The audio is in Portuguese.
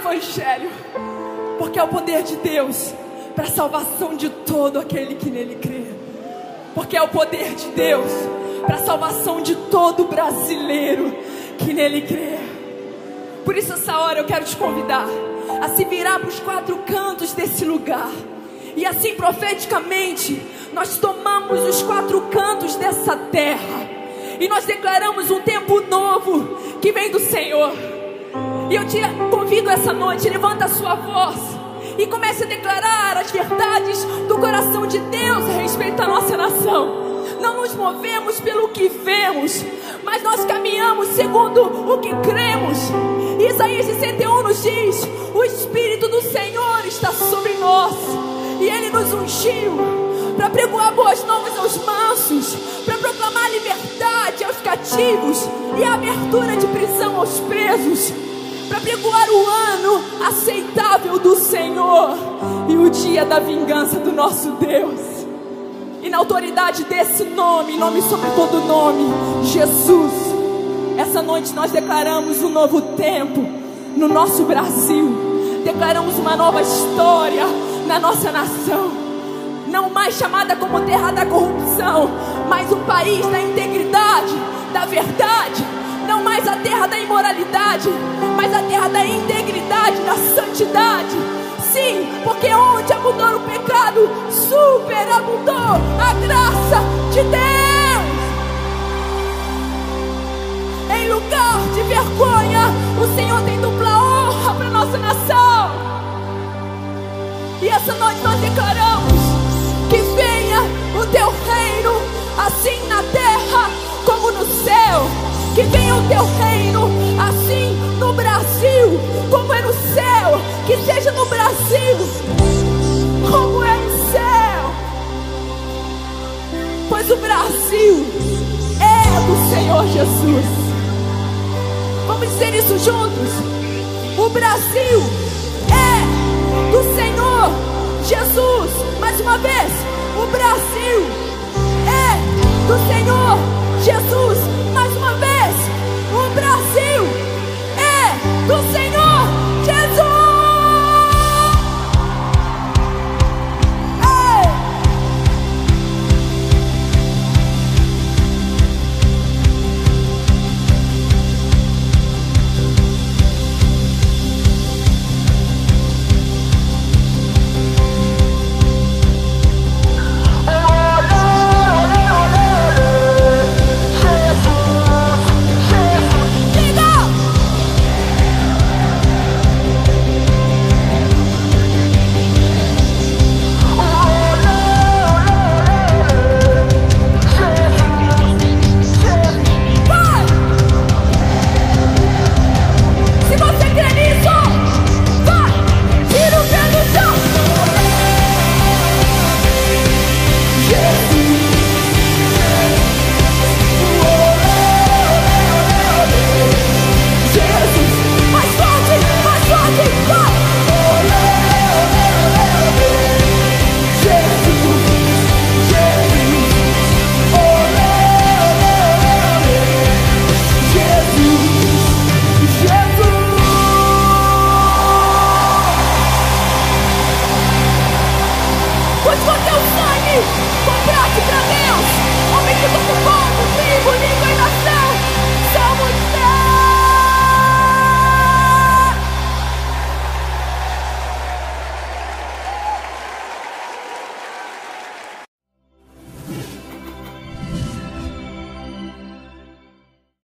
Evangelho, porque é o poder de Deus para a salvação de todo aquele que nele crê, porque é o poder de Deus para a salvação de todo brasileiro que nele crê. Por isso essa hora eu quero te convidar a se virar para os 4 cantos desse lugar, e assim profeticamente nós tomamos os 4 cantos dessa terra e nós declaramos um tempo novo que vem do Senhor. E eu te convido essa noite, levanta a sua voz e comece a declarar as verdades do coração de Deus a respeito da nossa nação. Não nos movemos pelo que vemos, mas nós caminhamos segundo o que cremos. Isaías 61 nos diz: o Espírito do Senhor está sobre nós, e Ele nos ungiu para pregoar boas novas aos mansos, para proclamar liberdade aos cativos e a abertura de prisão aos presos, para pregoar o ano aceitável do Senhor e o dia da vingança do nosso Deus. E na autoridade desse nome, nome sobre todo nome, Jesus, essa noite nós declaramos um novo tempo no nosso Brasil, declaramos uma nova história na nossa nação, não mais chamada como terra da corrupção, mas um país da integridade, da verdade. Não mais a terra da imoralidade, mas a terra da integridade, da santidade. Sim, porque onde abundou o pecado, superabundou a graça de Deus. Em lugar de vergonha, o Senhor tem dupla honra para nossa nação. E essa noite nós declaramos que venha o teu reino, assim na terra como no céu. Que venha o teu reino, assim no Brasil como é no céu. Que seja no Brasil como é no céu, pois o Brasil é do Senhor Jesus. Vamos dizer isso juntos? O Brasil é do Senhor Jesus. Mais uma vez, o Brasil é do Senhor Jesus.